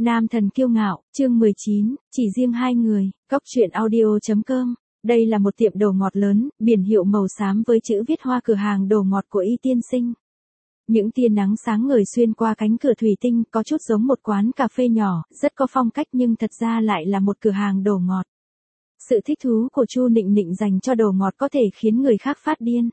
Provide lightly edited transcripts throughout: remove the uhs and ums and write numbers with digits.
Nam thần kiêu ngạo, chương 19, chỉ riêng hai người, Cóc truyện audio.com. Đây là một tiệm đồ ngọt lớn, biển hiệu màu xám với chữ viết hoa cửa hàng đồ ngọt của Y Tiên Sinh. Những tia nắng sáng ngời xuyên qua cánh cửa thủy tinh, có chút giống một quán cà phê nhỏ, rất có phong cách nhưng thật ra lại là một cửa hàng đồ ngọt. Sự thích thú của Chu Nịnh Nịnh dành cho đồ ngọt có thể khiến người khác phát điên.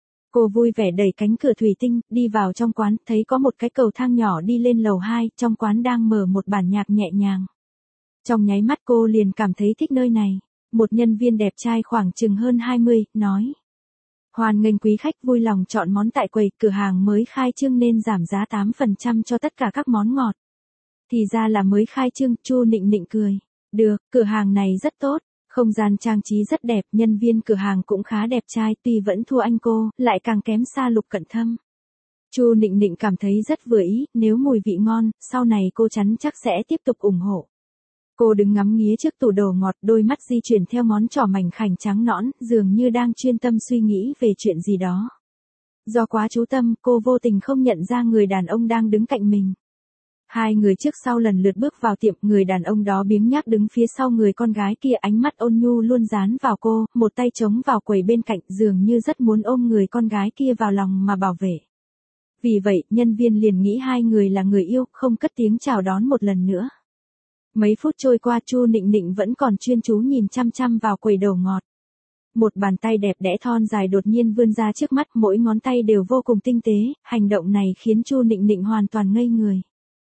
Cô vui vẻ đẩy cánh cửa thủy tinh, đi vào trong quán, thấy có một cái cầu thang nhỏ đi lên lầu 2, trong quán đang mở một bản nhạc nhẹ nhàng. Trong nháy mắt cô liền cảm thấy thích nơi này. Một nhân viên đẹp trai khoảng chừng hơn 20, nói. Hoan nghênh quý khách vui lòng chọn món tại quầy, cửa hàng mới khai trương nên giảm giá 8% cho tất cả các món ngọt. Thì ra là mới khai trương, Chu Nịnh Nịnh cười. Được, cửa hàng này rất tốt. Không gian trang trí rất đẹp, nhân viên cửa hàng cũng khá đẹp trai, tuy vẫn thua anh cô, lại càng kém xa Lục Cận Thâm. Chu Nịnh Nịnh cảm thấy rất vừa ý, nếu mùi vị ngon, sau này cô chắn chắc sẽ tiếp tục ủng hộ. Cô đứng ngắm nghía trước tủ đồ ngọt, đôi mắt di chuyển theo ngón trỏ mảnh khảnh trắng nõn, dường như đang chuyên tâm suy nghĩ về chuyện gì đó. Do quá chú tâm, cô vô tình không nhận ra người đàn ông đang đứng cạnh mình. Hai người trước sau lần lượt bước vào tiệm, người đàn ông đó biếng nhác đứng phía sau người con gái kia, ánh mắt ôn nhu luôn dán vào cô, một tay chống vào quầy bên cạnh, dường như rất muốn ôm người con gái kia vào lòng mà bảo vệ. Vì vậy, nhân viên liền nghĩ hai người là người yêu, không cất tiếng chào đón một lần nữa. Mấy phút trôi qua, Chu Nịnh Nịnh vẫn còn chuyên chú nhìn chăm chăm vào quầy đồ ngọt. Một bàn tay đẹp đẽ thon dài đột nhiên vươn ra trước mắt, mỗi ngón tay đều vô cùng tinh tế, hành động này khiến Chu Nịnh Nịnh hoàn toàn ngây người.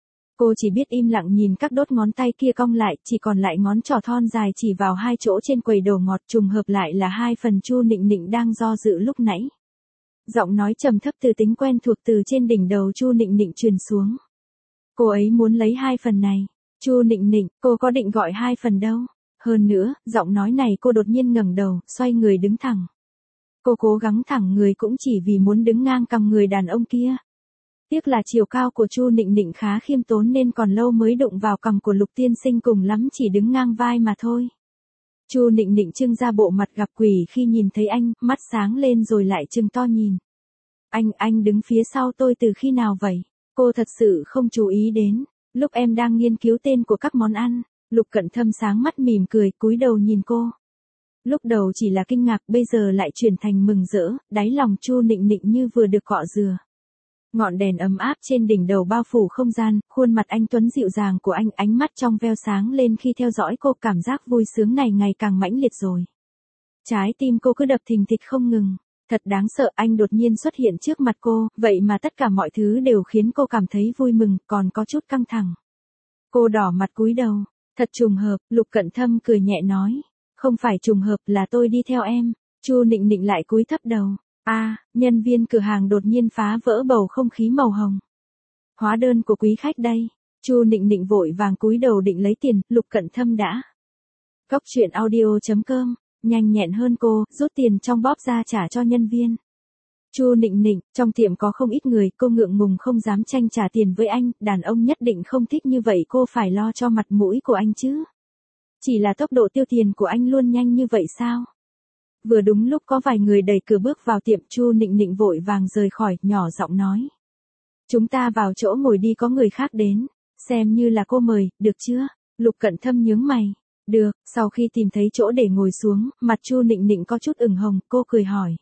Cô chỉ biết im lặng nhìn các đốt ngón tay kia cong lại, chỉ còn lại ngón trỏ thon dài chỉ vào hai chỗ trên quầy đồ ngọt, trùng hợp lại là hai phần Chu Nịnh Nịnh đang do dự lúc nãy. Giọng nói trầm thấp từ tính quen thuộc từ trên đỉnh đầu Chu Nịnh Nịnh truyền xuống. Cô ấy muốn lấy hai phần này. Chu Nịnh Nịnh, cô có định gọi hai phần đâu. Hơn nữa, giọng nói này cô đột nhiên ngẩng đầu, xoay người đứng thẳng. Cô cố gắng thẳng người cũng chỉ vì muốn đứng ngang cằm người đàn ông kia. Tiếc là chiều cao của Chu Nịnh Nịnh khá khiêm tốn nên còn lâu mới đụng vào cằm của Lục Tiên Sinh, cùng lắm chỉ đứng ngang vai mà thôi. Chu Nịnh Nịnh trưng ra bộ mặt gặp quỷ khi nhìn thấy anh, mắt sáng lên rồi lại trừng to nhìn. Anh đứng phía sau tôi từ khi nào vậy? Cô thật sự không chú ý đến. Lúc em đang nghiên cứu tên của các món ăn, Lục Cận Thâm sáng mắt mỉm cười, cúi đầu nhìn cô. Lúc đầu chỉ là kinh ngạc, bây giờ lại chuyển thành mừng rỡ, đáy lòng Chu Nịnh Nịnh như vừa được cọ rửa. Ngọn đèn ấm áp trên đỉnh đầu bao phủ không gian, khuôn mặt anh tuấn dịu dàng của anh, ánh mắt trong veo sáng lên khi theo dõi cô, cảm giác vui sướng này ngày càng mãnh liệt rồi. Trái tim cô cứ đập thình thịch không ngừng. Thật đáng sợ, anh đột nhiên xuất hiện trước mặt cô, vậy mà tất cả mọi thứ đều khiến cô cảm thấy vui mừng, còn có chút căng thẳng. Cô đỏ mặt cúi đầu. Thật trùng hợp, Lục Cận Thâm cười nhẹ nói. Không phải trùng hợp, là tôi đi theo em. Chu Nịnh Nịnh lại cúi thấp đầu. Nhân viên cửa hàng đột nhiên phá vỡ bầu không khí màu hồng. Hóa đơn của quý khách đây. Chu Nịnh Nịnh vội vàng cúi đầu định lấy tiền, Lục Cận Thâm đã. Cóc truyện audio.com. Nhanh nhẹn hơn cô, rút tiền trong bóp ra trả cho nhân viên. Chu Nịnh Nịnh, trong tiệm có không ít người, cô ngượng ngùng không dám tranh trả tiền với anh, đàn ông nhất định không thích như vậy, cô phải lo cho mặt mũi của anh chứ. Chỉ là tốc độ tiêu tiền của anh luôn nhanh như vậy sao? Vừa đúng lúc có vài người đẩy cửa bước vào tiệm, Chu Nịnh Nịnh vội vàng rời khỏi, nhỏ giọng nói. Chúng ta vào chỗ ngồi đi, có người khác đến. Xem như là cô mời, được chưa? Lục Cận Thâm nhướng mày. Được, sau khi tìm thấy chỗ để ngồi xuống, mặt Chu Nịnh Nịnh có chút ửng hồng, cô cười hỏi.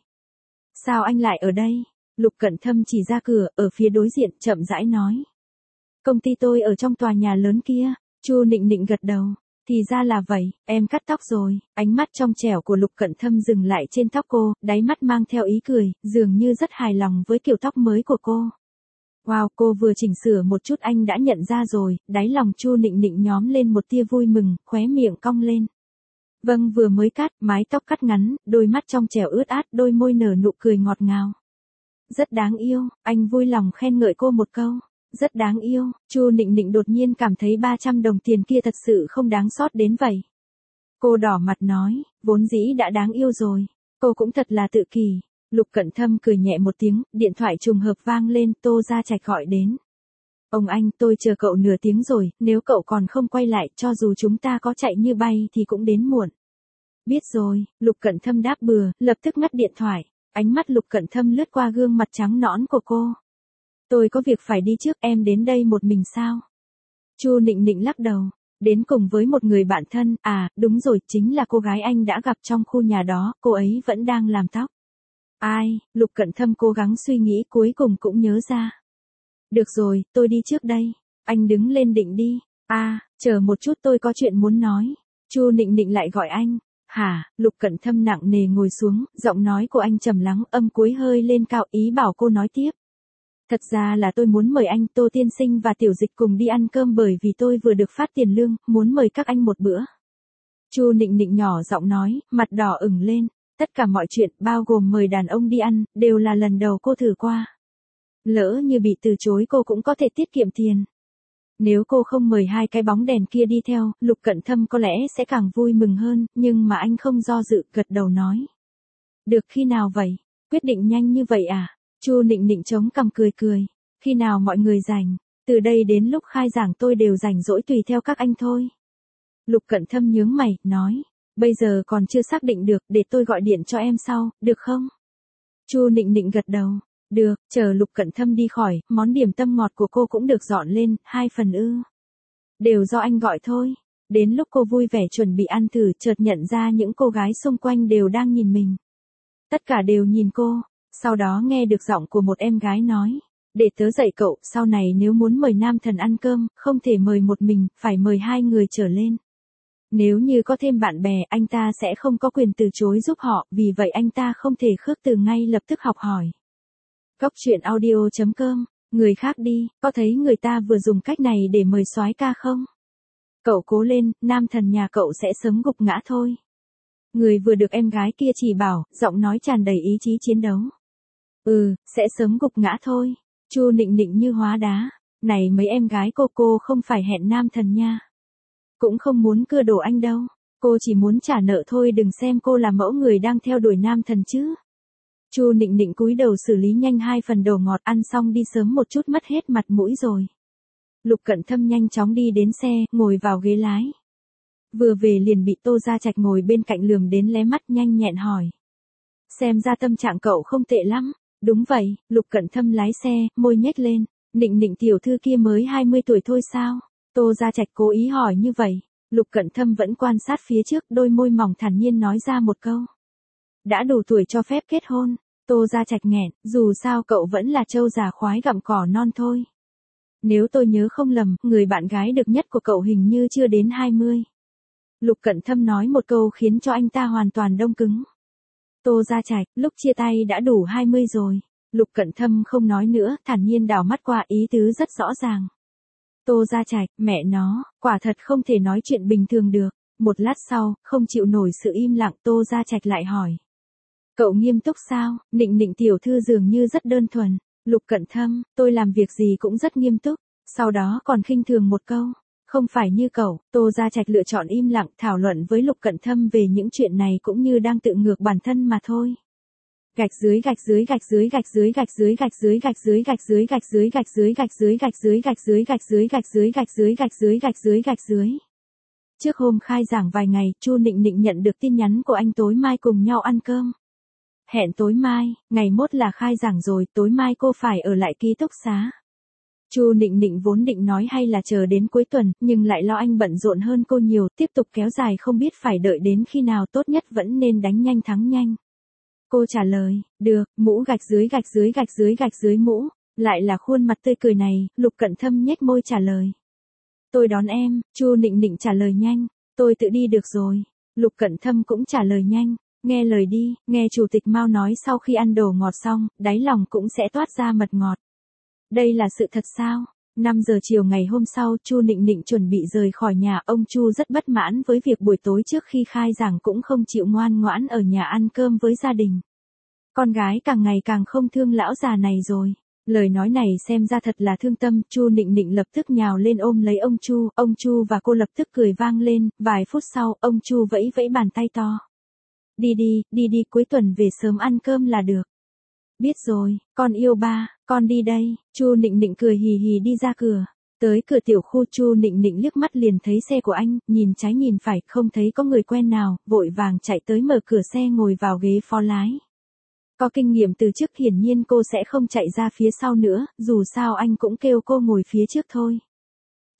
Sao anh lại ở đây? Lục Cận Thâm chỉ ra cửa, ở phía đối diện, chậm rãi nói. Công ty tôi ở trong tòa nhà lớn kia. Chu Nịnh Nịnh gật đầu. Thì ra là vậy, em cắt tóc rồi. Ánh mắt trong trẻo của Lục Cận Thâm dừng lại trên tóc cô, đáy mắt mang theo ý cười, dường như rất hài lòng với kiểu tóc mới của cô. Wow, cô vừa chỉnh sửa một chút anh đã nhận ra rồi, đáy lòng Chu Nịnh Nịnh nhóm lên một tia vui mừng, khóe miệng cong lên. Vâng, vừa mới cắt, mái tóc cắt ngắn, đôi mắt trong trẻo ướt át, đôi môi nở nụ cười ngọt ngào. Rất đáng yêu, anh vui lòng khen ngợi cô một câu. Rất đáng yêu, Chu Nịnh Nịnh đột nhiên cảm thấy 300 đồng tiền kia thật sự không đáng xót đến vậy. Cô đỏ mặt nói, vốn dĩ đã đáng yêu rồi, cô cũng thật là tự kỷ. Lục Cận Thâm cười nhẹ một tiếng, điện thoại trùng hợp vang lên, Tô Gia Trạch gọi đến. Ông anh, tôi chờ cậu nửa tiếng rồi, nếu cậu còn không quay lại, cho dù chúng ta có chạy như bay thì cũng đến muộn. Biết rồi, Lục Cận Thâm đáp bừa, lập tức ngắt điện thoại. Ánh mắt Lục Cận Thâm lướt qua gương mặt trắng nõn của cô. Tôi có việc phải đi trước, em đến đây một mình sao? Chu Nịnh Nịnh lắc đầu. Đến cùng với một người bạn thân, à, đúng rồi, chính là cô gái anh đã gặp trong khu nhà đó, cô ấy vẫn đang làm tóc. Ai, Lục Cận Thâm cố gắng suy nghĩ cuối cùng cũng nhớ ra. Được rồi, tôi đi trước đây. Anh đứng lên định đi. À, chờ một chút tôi có chuyện muốn nói. Chu Nịnh Nịnh lại gọi anh. Hả, Lục Cận Thâm nặng nề ngồi xuống, giọng nói của anh trầm lắng, âm cuối hơi lên cao, ý bảo cô nói tiếp. Thật ra là tôi muốn mời anh Tô Tiên Sinh và Tiểu Dịch cùng đi ăn cơm bởi vì tôi vừa được phát tiền lương, muốn mời các anh một bữa. Chu Nịnh Nịnh nhỏ giọng nói, mặt đỏ ửng lên. Tất cả mọi chuyện, bao gồm mời đàn ông đi ăn, đều là lần đầu cô thử qua. Lỡ như bị từ chối cô cũng có thể tiết kiệm tiền. Nếu cô không mời hai cái bóng đèn kia đi theo, Lục Cận Thâm có lẽ sẽ càng vui mừng hơn, nhưng mà anh không do dự, gật đầu nói. Được, khi nào vậy? Quyết định nhanh như vậy à? Chu Nịnh Nịnh chống cằm cười cười. Khi nào mọi người rảnh? Từ đây đến lúc khai giảng tôi đều rảnh rỗi tùy theo các anh thôi. Lục Cận Thâm nhướng mày, nói. Bây giờ còn chưa xác định được, để tôi gọi điện cho em sau, được không? Chu Nịnh Nịnh gật đầu. Được, chờ Lục Cận Thâm đi khỏi, món điểm tâm ngọt của cô cũng được dọn lên, 2 phần ư. Đều do anh gọi thôi. Đến lúc cô vui vẻ chuẩn bị ăn thử, chợt nhận ra những cô gái xung quanh đều đang nhìn mình. Tất cả đều nhìn cô, sau đó nghe được giọng của một em gái nói. Để tớ dạy cậu, sau này nếu muốn mời nam thần ăn cơm, không thể mời một mình, phải mời 2 người trở lên. Nếu như có thêm bạn bè, anh ta sẽ không có quyền từ chối giúp họ, vì vậy anh ta không thể khước từ ngay lập tức học hỏi. Cóc truyện audio.com, người khác đi, có thấy người ta vừa dùng cách này để mời soái ca không? Cậu cố lên, nam thần nhà cậu sẽ sớm gục ngã thôi. Người vừa được em gái kia chỉ bảo, giọng nói tràn đầy ý chí chiến đấu. Sẽ sớm gục ngã thôi. Chu Nịnh Nịnh như hóa đá. Này mấy em gái cô không phải hẹn nam thần nha. Cũng không muốn cưa đổ anh đâu. Cô chỉ muốn trả nợ thôi, đừng xem cô là mẫu người đang theo đuổi nam thần chứ. Chu Nịnh Nịnh cúi đầu xử lý nhanh 2 phần đồ ngọt, ăn xong đi sớm một chút mất hết mặt mũi rồi. Lục Cận Thâm nhanh chóng đi đến xe, ngồi vào ghế lái. Vừa về liền bị Tô Gia Trạch ngồi bên cạnh lườm đến lé mắt, nhanh nhẹn hỏi. Xem ra tâm trạng cậu không tệ lắm. Đúng vậy, Lục Cận Thâm lái xe, môi nhếch lên. Nịnh Nịnh tiểu thư kia mới 20 tuổi thôi sao? Tô Gia Trạch cố ý hỏi như vậy. Lục Cận Thâm vẫn quan sát phía trước, đôi môi mỏng thản nhiên nói ra một câu. Đã đủ tuổi cho phép kết hôn. Tô Gia Trạch nghẹn, dù sao cậu vẫn là trâu già khoái gặm cỏ non thôi. Nếu tôi nhớ không lầm, người bạn gái được nhất của cậu hình như chưa đến 20. Lục Cận Thâm nói một câu khiến cho anh ta hoàn toàn đông cứng. Tô Gia Trạch, lúc chia tay đã đủ 20 rồi. Lục Cận Thâm không nói nữa, thản nhiên đảo mắt qua, ý tứ rất rõ ràng. Tô Gia Trạch, mẹ nó, quả thật không thể nói chuyện bình thường được. Một lát sau, không chịu nổi sự im lặng, Tô Gia Trạch lại hỏi. Cậu nghiêm túc sao? Nịnh Nịnh tiểu thư dường như rất đơn thuần. Lục Cận Thâm, tôi làm việc gì cũng rất nghiêm túc. Sau đó còn khinh thường một câu. Không phải như cậu. Tô Gia Trạch lựa chọn im lặng, thảo luận với Lục Cận Thâm về những chuyện này cũng như đang tự ngược bản thân mà thôi. Gạch dưới gạch dưới gạch dưới gạch dưới gạch dưới gạch dưới gạch dưới gạch dưới gạch dưới gạch dưới gạch dưới gạch dưới gạch dưới gạch dưới gạch dưới gạch dưới gạch dưới gạch dưới gạch dưới. Trước hôm khai giảng vài ngày, Chu Nịnh Nịnh nhận được tin nhắn của anh tối mai cùng nhau ăn cơm. Hẹn tối mai, ngày mốt là khai giảng rồi, tối mai cô phải ở lại ký túc xá. Chu Nịnh Nịnh vốn định nói hay là chờ đến cuối tuần, nhưng lại lo anh bận rộn hơn cô nhiều, tiếp tục kéo dài không biết phải đợi đến khi nào, tốt nhất vẫn nên đánh nhanh thắng nhanh. Cô trả lời, được, mũ gạch dưới gạch dưới gạch dưới gạch dưới mũ, lại là khuôn mặt tươi cười này, Lục Cận Thâm nhếch môi trả lời. Tôi đón em, Chu Nịnh Nịnh trả lời nhanh, tôi tự đi được rồi. Lục Cận Thâm cũng trả lời nhanh, nghe lời đi, nghe Chủ tịch Mao nói sau khi ăn đồ ngọt xong, đáy lòng cũng sẽ toát ra mật ngọt. Đây là sự thật sao? 5 giờ chiều ngày hôm sau, Chu Nịnh Nịnh chuẩn bị rời khỏi nhà, ông Chu rất bất mãn với việc buổi tối trước khi khai giảng cũng không chịu ngoan ngoãn ở nhà ăn cơm với gia đình. Con gái càng ngày càng không thương lão già này rồi. Lời nói này xem ra thật là thương tâm, Chu Nịnh Nịnh lập tức nhào lên ôm lấy ông Chu và cô lập tức cười vang lên, vài phút sau, ông Chu vẫy vẫy bàn tay to. Đi đi, cuối tuần về sớm ăn cơm là được. Biết rồi, con yêu ba, con đi đây. Chu Nịnh Nịnh cười hì hì đi ra cửa. Tới cửa tiểu khu, Chu Nịnh Nịnh liếc mắt liền thấy xe của anh, nhìn trái nhìn phải, không thấy có người quen nào, vội vàng chạy tới mở cửa xe ngồi vào ghế phó lái. Có kinh nghiệm từ trước, hiển nhiên cô sẽ không chạy ra phía sau nữa, dù sao anh cũng kêu cô ngồi phía trước thôi.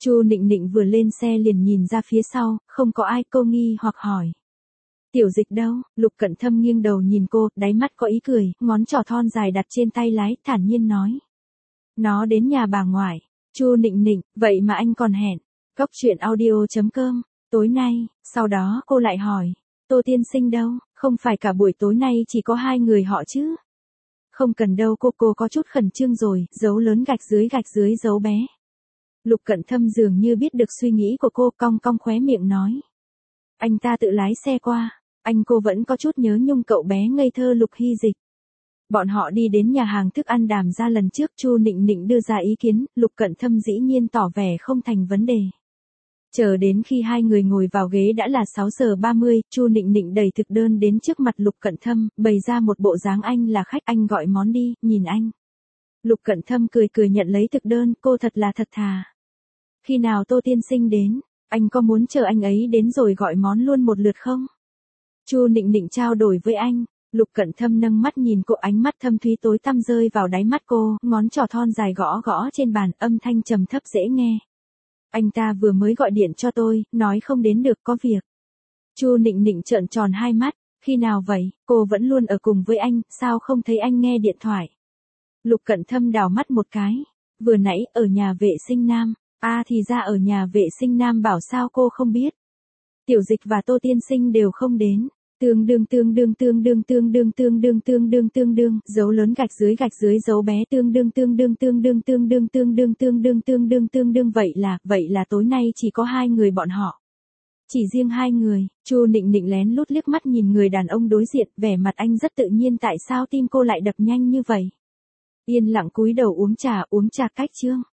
Chu Nịnh Nịnh vừa lên xe liền nhìn ra phía sau, không có ai, cô nghi hoặc hỏi. Tiểu Dịch đâu? Lục Cẩn Thâm nghiêng đầu nhìn cô, đáy mắt có ý cười, ngón trỏ thon dài đặt trên tay lái, thản nhiên nói. Nó đến nhà bà ngoại. Chu Nịnh Nịnh, vậy mà anh còn hẹn. Cốc truyện audio.com, tối nay, sau đó cô lại hỏi. Tô tiên sinh đâu, không phải cả buổi tối nay chỉ có hai người họ chứ? Không cần đâu, cô có chút khẩn trương rồi, dấu lớn gạch dưới dấu bé. Lục Cẩn Thâm dường như biết được suy nghĩ của cô, cong cong khóe miệng nói. Anh ta tự lái xe qua, cô vẫn có chút nhớ nhung cậu bé ngây thơ Lục Hy Dịch. Bọn họ đi đến nhà hàng thức ăn Đàm gia lần trước, Chu Nịnh Nịnh đưa ra ý kiến, Lục Cẩn Thâm dĩ nhiên tỏ vẻ không thành vấn đề. Chờ đến khi hai người ngồi vào ghế đã là 6 giờ 30, Chu Nịnh Nịnh đẩy thực đơn đến trước mặt Lục Cẩn Thâm, bày ra một bộ dáng anh là khách, anh gọi món đi, nhìn anh. Lục Cẩn Thâm cười nhận lấy thực đơn, cô thật là thật thà. Khi nào Tô tiên sinh đến, anh có muốn chờ anh ấy đến rồi gọi món luôn một lượt không? Chu Nịnh Nịnh trao đổi với anh. Lục Cẩn Thâm nâng mắt nhìn cô, ánh mắt thâm thúy tối tăm rơi vào đáy mắt cô, ngón trỏ thon dài gõ trên bàn, âm thanh trầm thấp dễ nghe. Anh ta vừa mới gọi điện cho tôi, nói không đến được, có việc. Chu Nịnh Nịnh trợn tròn hai mắt, khi nào vậy, cô vẫn luôn ở cùng với anh, sao không thấy anh nghe điện thoại? Lục Cẩn Thâm đảo mắt một cái, vừa nãy ở nhà vệ sinh nam, thì ra ở nhà vệ sinh nam, bảo sao cô không biết. Tiểu Dịch và Tô tiên sinh đều không đến. Tương đương, dấu lớn gạch dưới dấu bé, tương đương, vậy là tối nay chỉ có hai người bọn họ. Chỉ riêng hai người. Chu Nịnh Nịnh lén lút liếc mắt nhìn người đàn ông đối diện, vẻ mặt anh rất tự nhiên, tại sao tim cô lại đập nhanh như vậy? Yên lặng cúi đầu uống trà cách chương.